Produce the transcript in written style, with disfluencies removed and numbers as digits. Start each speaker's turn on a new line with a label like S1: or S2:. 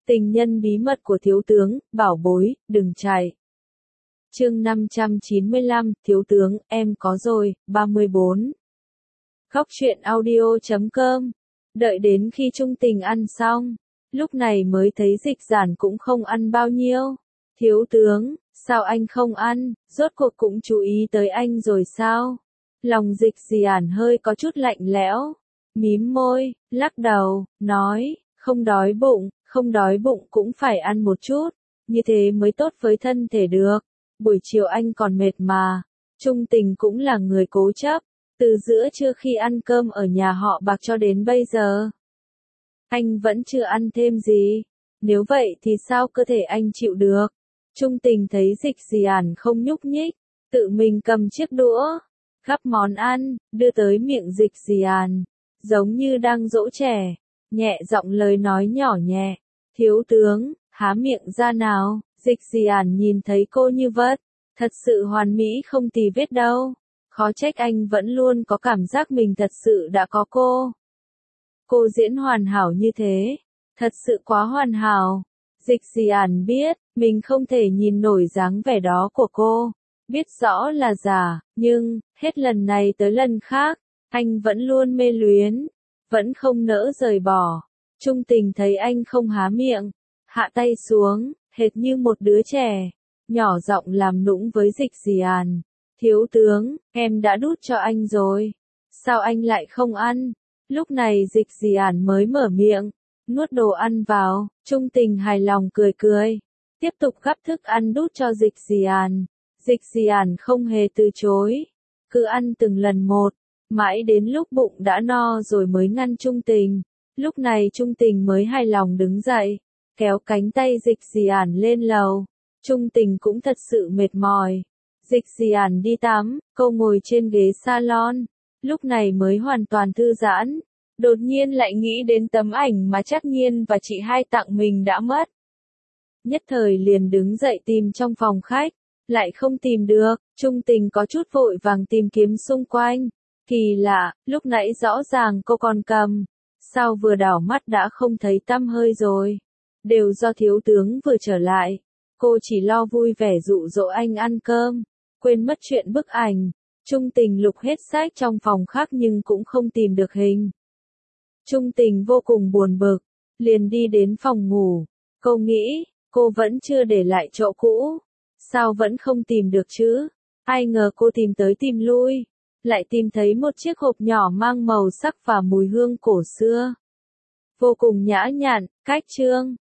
S1: Tình nhân bí mật của thiếu tướng, bảo bối, đừng chạy. Chương 595, thiếu tướng, em có rồi, 34. Góc truyện audio.com. Đợi đến khi Trung Tình ăn xong, lúc này mới thấy Dịch Giản cũng không ăn bao nhiêu. Thiếu tướng, sao anh không ăn, rốt cuộc cũng chú ý tới anh rồi sao? Lòng Dịch Giản hơi có chút lạnh lẽo, mím môi, lắc đầu, nói, không đói bụng cũng phải ăn một chút, như thế mới tốt với thân thể được. Buổi chiều anh còn mệt mà. Trung Tình cũng là người cố chấp, từ giữa trưa khi ăn cơm ở nhà họ Bạc cho đến bây giờ, anh vẫn chưa ăn thêm gì. Nếu vậy thì sao cơ thể anh chịu được? Trung Tình thấy Dịch Giản không nhúc nhích, tự mình cầm chiếc đũa, gắp món ăn, đưa tới miệng Dịch Giản, giống như đang dỗ trẻ, nhẹ giọng lời nói nhỏ nhẹ, thiếu tướng, há miệng ra nào. Dịch Giản nhìn thấy cô như vớt, thật sự hoàn mỹ không tì vết đâu. Khó trách anh vẫn luôn có cảm giác mình thật sự đã có cô. Cô diễn hoàn hảo như thế, thật sự quá hoàn hảo. Dịch Giản biết, mình không thể nhìn nổi dáng vẻ đó của cô, biết rõ là giả, nhưng, hết lần này tới lần khác, anh vẫn luôn mê luyến, vẫn không nỡ rời bỏ. Trung Tình thấy anh không há miệng, hạ tay xuống, hệt như một đứa trẻ, nhỏ giọng làm nũng với Dịch Giản. Thiếu tướng, em đã đút cho anh rồi, sao anh lại không ăn? Lúc này Dịch Giản mới mở miệng, nuốt đồ ăn vào. Trung Tình hài lòng cười cười, tiếp tục gắp thức ăn đút cho Dịch Giản. Dịch Giản không hề từ chối, cứ ăn từng lần một, mãi đến lúc bụng đã no rồi mới ngăn Trung Tình. Lúc này Trung Tình mới hài lòng đứng dậy, kéo cánh tay Dịch Giản lên lầu. Trung Tình cũng thật sự mệt mỏi. Dịch Giản đi tắm, cô ngồi trên ghế salon, lúc này mới hoàn toàn thư giãn. Đột nhiên lại nghĩ đến tấm ảnh mà Trác Nhiên và chị hai tặng mình đã mất. Nhất thời liền đứng dậy tìm trong phòng khách, lại không tìm được. Trung Tình có chút vội vàng tìm kiếm xung quanh. Kỳ lạ, lúc nãy rõ ràng cô còn cầm, sao vừa đảo mắt đã không thấy tăm hơi rồi. Đều do thiếu tướng vừa trở lại, cô chỉ lo vui vẻ dụ dỗ anh ăn cơm, quên mất chuyện bức ảnh. Trung Tình lục hết sách trong phòng khách nhưng cũng không tìm được hình. Trung Tình vô cùng buồn bực, liền đi đến phòng ngủ. Cô nghĩ, cô vẫn chưa để lại chỗ cũ, sao vẫn không tìm được chứ? Ai ngờ cô tìm tới tìm lui, lại tìm thấy một chiếc hộp nhỏ mang màu sắc và mùi hương cổ xưa. Vô cùng nhã nhặn, cách trương,